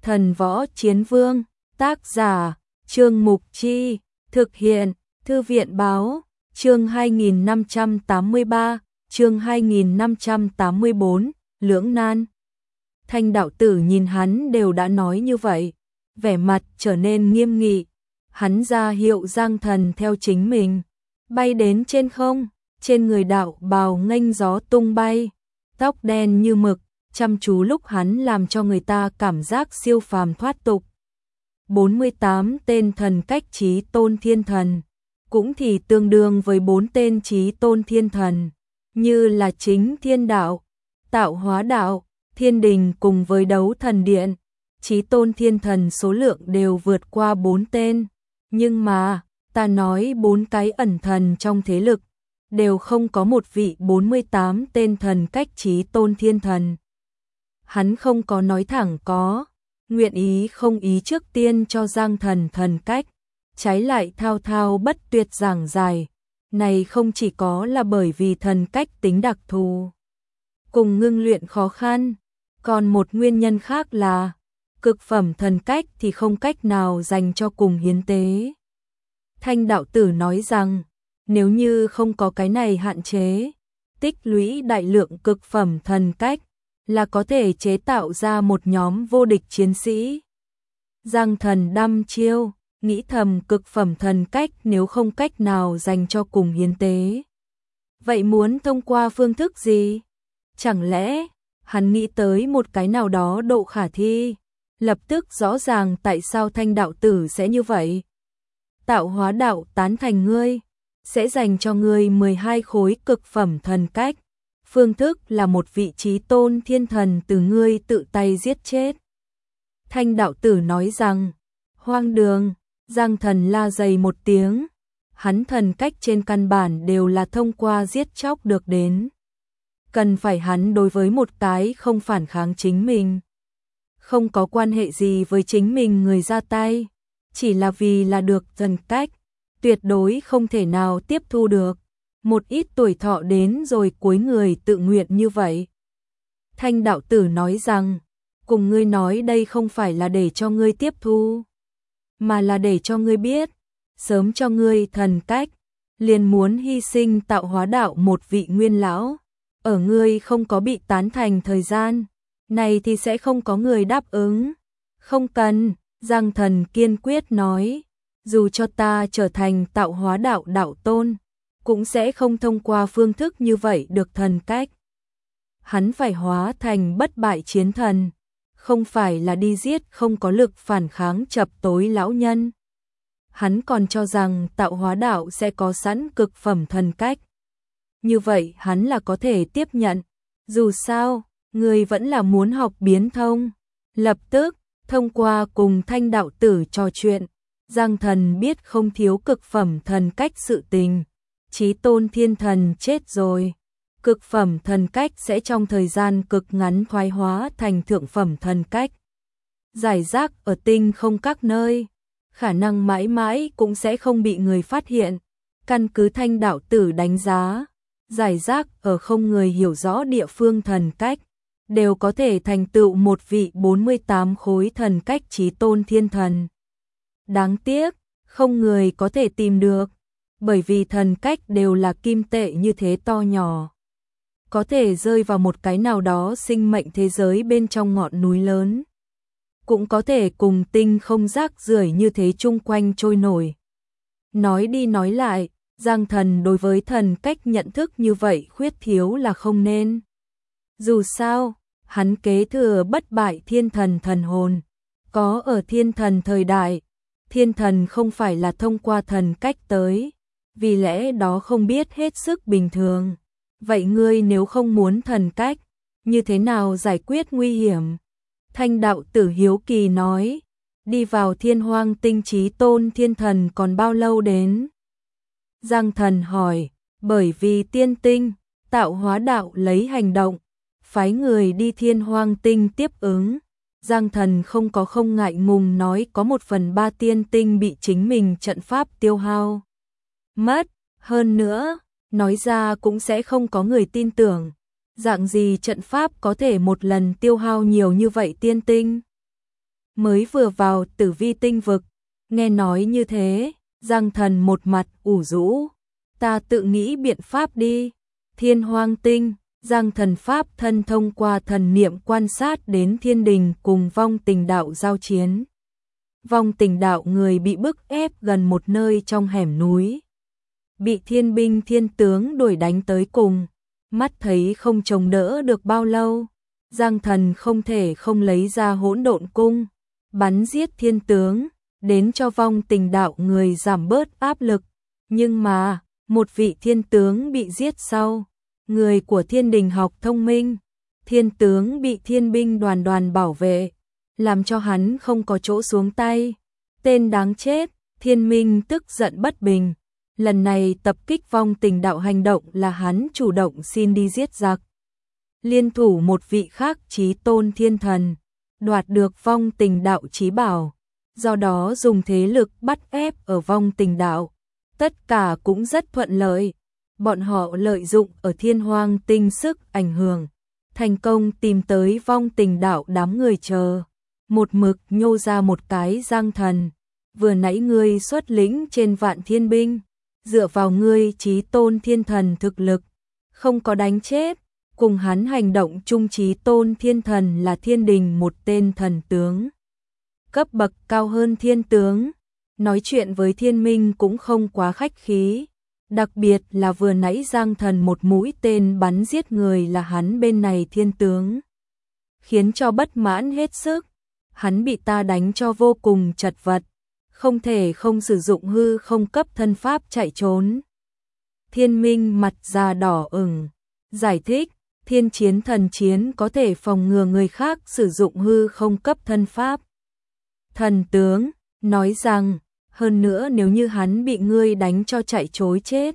Thần Võ Chiến Vương, tác giả, Trương Mục Chi, thực hiện, Thư viện Báo, chương 2583, chương 2584, lưỡng nan. Thanh đạo tử nhìn hắn đều đã nói như vậy, vẻ mặt trở nên nghiêm nghị, hắn ra hiệu Giang Thần theo chính mình, bay đến trên không, trên người đạo bào nghênh gió tung bay, tóc đen như mực, chăm chú lúc hắn làm cho người ta cảm giác siêu phàm thoát tục. 48 tên thần cách chí tôn thiên thần, cũng thì tương đương với 4 tên chí tôn thiên thần, như là chính thiên đạo, tạo hóa đạo, thiên đình cùng với đấu thần điện, chí tôn thiên thần số lượng đều vượt qua 4 tên, nhưng mà, ta nói 4 cái ẩn thần trong thế lực, đều không có một vị 48 tên thần cách chí tôn thiên thần. Hắn không có nói thẳng có, nguyện ý không ý trước tiên cho Giang Thần thần cách, trái lại thao thao bất tuyệt giảng dài, này không chỉ có là bởi vì thần cách tính đặc thù, cùng ngưng luyện khó khăn, còn một nguyên nhân khác là, cực phẩm thần cách thì không cách nào dành cho cùng hiến tế. Thanh đạo tử nói rằng, nếu như không có cái này hạn chế, tích lũy đại lượng cực phẩm thần cách, là có thể chế tạo ra một nhóm vô địch chiến sĩ. Giang Thần đăm chiêu, nghĩ thầm cực phẩm thần cách nếu không cách nào dành cho cùng hiến tế. Vậy muốn thông qua phương thức gì? Chẳng lẽ, hắn nghĩ tới một cái nào đó độ khả thi, lập tức rõ ràng tại sao Thanh đạo tử sẽ như vậy. Tạo hóa đạo tán thành ngươi, sẽ dành cho ngươi 12 khối cực phẩm thần cách. Phương thức là một vị trí tôn thiên thần từ ngươi tự tay giết chết. Thanh đạo tử nói rằng, hoang đường, Giang Thần la dày một tiếng, hắn thần cách trên căn bản đều là thông qua giết chóc được đến. Cần phải hắn đối với một cái không phản kháng chính mình, không có quan hệ gì với chính mình người ra tay, chỉ là vì là được thần cách, tuyệt đối không thể nào tiếp thu được. Một ít tuổi thọ đến rồi cuối người tự nguyện như vậy. Thanh đạo tử nói rằng, cùng ngươi nói đây không phải là để cho ngươi tiếp thu, mà là để cho ngươi biết, sớm cho ngươi thần cách, liền muốn hy sinh tạo hóa đạo một vị nguyên lão, ở ngươi không có bị tán thành thời gian, này thì sẽ không có người đáp ứng. Không cần, Giang Thần kiên quyết nói, dù cho ta trở thành tạo hóa đạo đạo tôn, cũng sẽ không thông qua phương thức như vậy được thần cách. Hắn phải hóa thành bất bại chiến thần, không phải là đi giết không có lực phản kháng chập tối lão nhân. Hắn còn cho rằng tạo hóa đạo sẽ có sẵn cực phẩm thần cách. Như vậy hắn là có thể tiếp nhận, dù sao, người vẫn là muốn học biến thông. Lập tức, thông qua cùng Thanh đạo tử trò chuyện, Giang Thần biết không thiếu cực phẩm thần cách sự tình. Chí tôn thiên thần chết rồi, cực phẩm thần cách sẽ trong thời gian cực ngắn thoái hóa thành thượng phẩm thần cách. Giải rác ở tinh không các nơi, khả năng mãi mãi cũng sẽ không bị người phát hiện. Căn cứ Thanh đạo tử đánh giá, giải rác ở không người hiểu rõ địa phương thần cách, đều có thể thành tựu một vị 48 khối thần cách chí tôn thiên thần. Đáng tiếc, không người có thể tìm được. Bởi vì thần cách đều là kim tệ như thế to nhỏ, có thể rơi vào một cái nào đó sinh mệnh thế giới bên trong ngọn núi lớn, cũng có thể cùng tinh không rác rưởi như thế chung quanh trôi nổi. Nói đi nói lại, Giang Thần đối với thần cách nhận thức như vậy khuyết thiếu là không nên. Dù sao, hắn kế thừa bất bại thiên thần thần hồn, có ở thiên thần thời đại, thiên thần không phải là thông qua thần cách tới. Vì lẽ đó không biết hết sức bình thường. Vậy ngươi nếu không muốn thần cách, như thế nào giải quyết nguy hiểm? Thanh đạo tử hiếu kỳ nói, đi vào thiên hoang tinh chí tôn thiên thần còn bao lâu đến? Giang Thần hỏi, bởi vì tiên tinh, tạo hóa đạo lấy hành động, phái người đi thiên hoang tinh tiếp ứng. Giang Thần không ngại ngùng nói có 1/3 tiên tinh bị chính mình trận pháp tiêu hao mất, hơn nữa, nói ra cũng sẽ không có người tin tưởng. Dạng gì trận pháp có thể một lần tiêu hao nhiều như vậy tiên tinh? mới vừa vào Tử Vi tinh vực, nghe nói như thế, Giang Thần một mặt ủ rũ, ta tự nghĩ biện pháp đi. Thiên Hoang tinh, Giang Thần pháp thân thông qua thần niệm quan sát đến thiên đình cùng vong tình đạo giao chiến. Vong tình đạo người bị bức ép gần một nơi trong hẻm núi, bị thiên binh thiên tướng đuổi đánh tới cùng, mắt thấy không chống đỡ được bao lâu, Giang Thần không thể không lấy ra Hỗn Độn cung, bắn giết thiên tướng, đến cho vong tình đạo người giảm bớt áp lực. Nhưng mà, một vị thiên tướng bị giết sau, người của thiên đình học thông minh, thiên tướng bị thiên binh đoàn đoàn bảo vệ, làm cho hắn không có chỗ xuống tay. Tên đáng chết, thiên minh tức giận bất bình. Lần này tập kích vong tình đạo hành động là hắn chủ động xin đi giết giặc. Liên thủ một vị khác chí tôn thiên thần, đoạt được vong tình đạo chí bảo, do đó dùng thế lực bắt ép ở vong tình đạo. Tất cả cũng rất thuận lợi, bọn họ lợi dụng ở Thiên Hoang tinh sức ảnh hưởng, thành công tìm tới vong tình đạo đám người chờ. Một mực nhô ra một cái Giang Thần, vừa nãy ngươi xuất lĩnh trên vạn thiên binh, dựa vào ngươi chí tôn thiên thần thực lực, không có đánh chết, cùng hắn hành động chung chí tôn thiên thần là thiên đình một tên thần tướng. Cấp bậc cao hơn thiên tướng, nói chuyện với thiên minh cũng không quá khách khí, đặc biệt là vừa nãy Giang Thần một mũi tên bắn giết người là hắn bên này thiên tướng, khiến cho bất mãn hết sức. Hắn bị ta đánh cho vô cùng chật vật, không thể không sử dụng hư không cấp thân pháp chạy trốn. Thiên minh mặt già đỏ ửng, giải thích, thiên chiến thần chiến có thể phòng ngừa người khác sử dụng hư không cấp thân pháp. Thần tướng, nói rằng, hơn nữa nếu như hắn bị ngươi đánh cho chạy trối chết,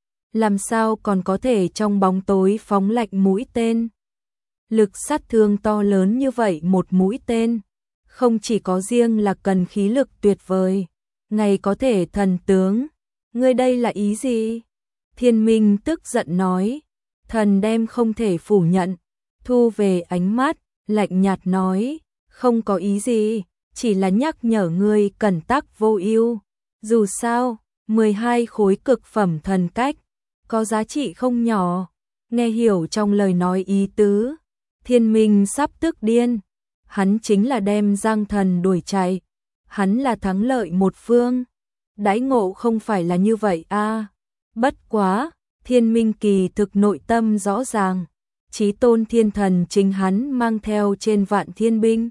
làm sao còn có thể trong bóng tối phóng lạnh mũi tên. Lực sát thương to lớn như vậy một mũi tên, không chỉ có riêng là cần khí lực tuyệt vời, ngày có thể thần tướng, ngươi đây là ý gì? Thiên minh tức giận nói, thần đem không thể phủ nhận, thu về ánh mắt, lạnh nhạt nói, không có ý gì, chỉ là nhắc nhở ngươi cẩn tắc vô ưu. Dù sao, 12 khối cực phẩm thần cách, có giá trị không nhỏ, nghe hiểu trong lời nói ý tứ, thiên minh sắp tức điên. Hắn chính là đem Giang Thần đuổi chạy, hắn là thắng lợi một phương, đãi ngộ không phải là như vậy a. Bất quá, thiên minh kỳ thực nội tâm rõ ràng, chí tôn thiên thần chính hắn mang theo trên vạn thiên binh.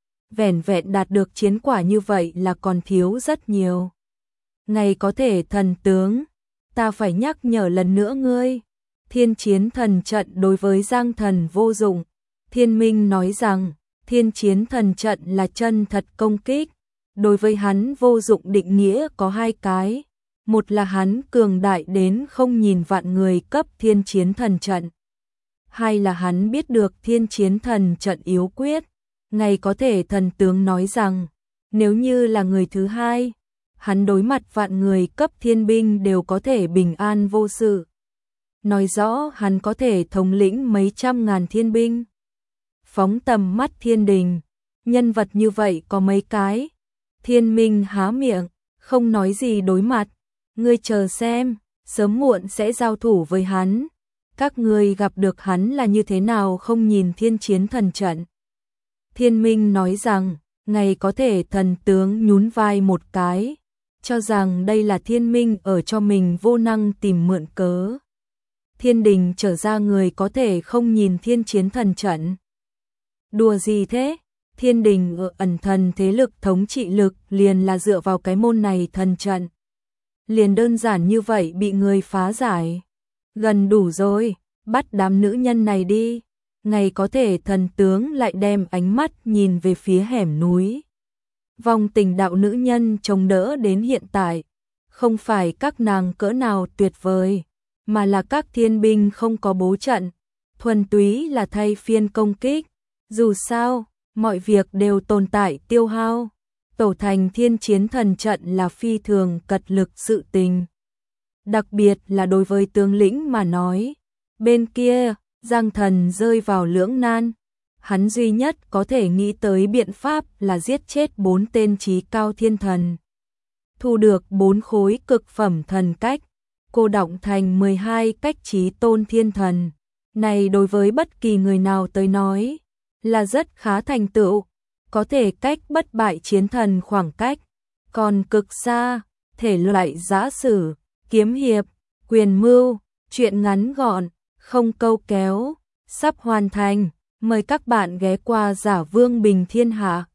Vẻn vẹn đạt được chiến quả như vậy là còn thiếu rất nhiều. Ngày có thể thần tướng, ta phải nhắc nhở lần nữa ngươi, thiên chiến thần trận đối với Giang Thần vô dụng. Thiên minh nói rằng, thiên chiến thần trận là chân thật công kích, đối với hắn vô dụng định nghĩa có hai cái, một là hắn cường đại đến không nhìn vạn người cấp thiên chiến thần trận, hai là hắn biết được thiên chiến thần trận yếu quyết. Ngày có thể thần tướng nói rằng, nếu như là người thứ hai, hắn đối mặt vạn người cấp thiên binh đều có thể bình an vô sự. Nói rõ hắn có thể thống lĩnh mấy trăm ngàn thiên binh. Phóng tầm mắt thiên đình, nhân vật như vậy có mấy cái. Thiên minh há miệng, không nói gì đối mặt. Ngươi chờ xem, sớm muộn sẽ giao thủ với hắn. Các ngươi gặp được hắn là như thế nào không nhìn thiên chiến thần trận. Thiên minh nói rằng, ngày có thể thần tướng nhún vai một cái, cho rằng đây là thiên minh ở cho mình vô năng tìm mượn cớ. Thiên đình trở ra người có thể không nhìn thiên chiến thần trận. Đùa gì thế? Thiên đình ở ẩn thần thế lực thống trị lực liền là dựa vào cái môn này thần trận. Liền đơn giản như vậy bị người phá giải. Gần đủ rồi, bắt đám nữ nhân này đi. Ngày có thể thần tướng lại đem ánh mắt nhìn về phía hẻm núi. Vong tình đạo nữ nhân chống đỡ đến hiện tại, không phải các nàng cỡ nào tuyệt vời, mà là các thiên binh không có bố trận, thuần túy là thay phiên công kích. Dù sao, mọi việc đều tồn tại tiêu hao, tổ thành thiên chiến thần trận là phi thường cật lực sự tình. Đặc biệt là đối với tướng lĩnh mà nói, bên kia, Giang Thần rơi vào lưỡng nan, hắn duy nhất có thể nghĩ tới biện pháp là giết chết 4 tên trí cao thiên thần. Thu được 4 khối cực phẩm thần cách, cô đọng thành 12 cách trí tôn thiên thần. Này đối với bất kỳ người nào tới nói là rất khá thành tựu, có thể cách bất bại chiến thần khoảng cách còn cực xa, thể loại giã sử, kiếm hiệp, quyền mưu, truyện ngắn gọn, không câu kéo, sắp hoàn thành. Mời các bạn ghé qua Giả Vương Bình Thiên Hạ.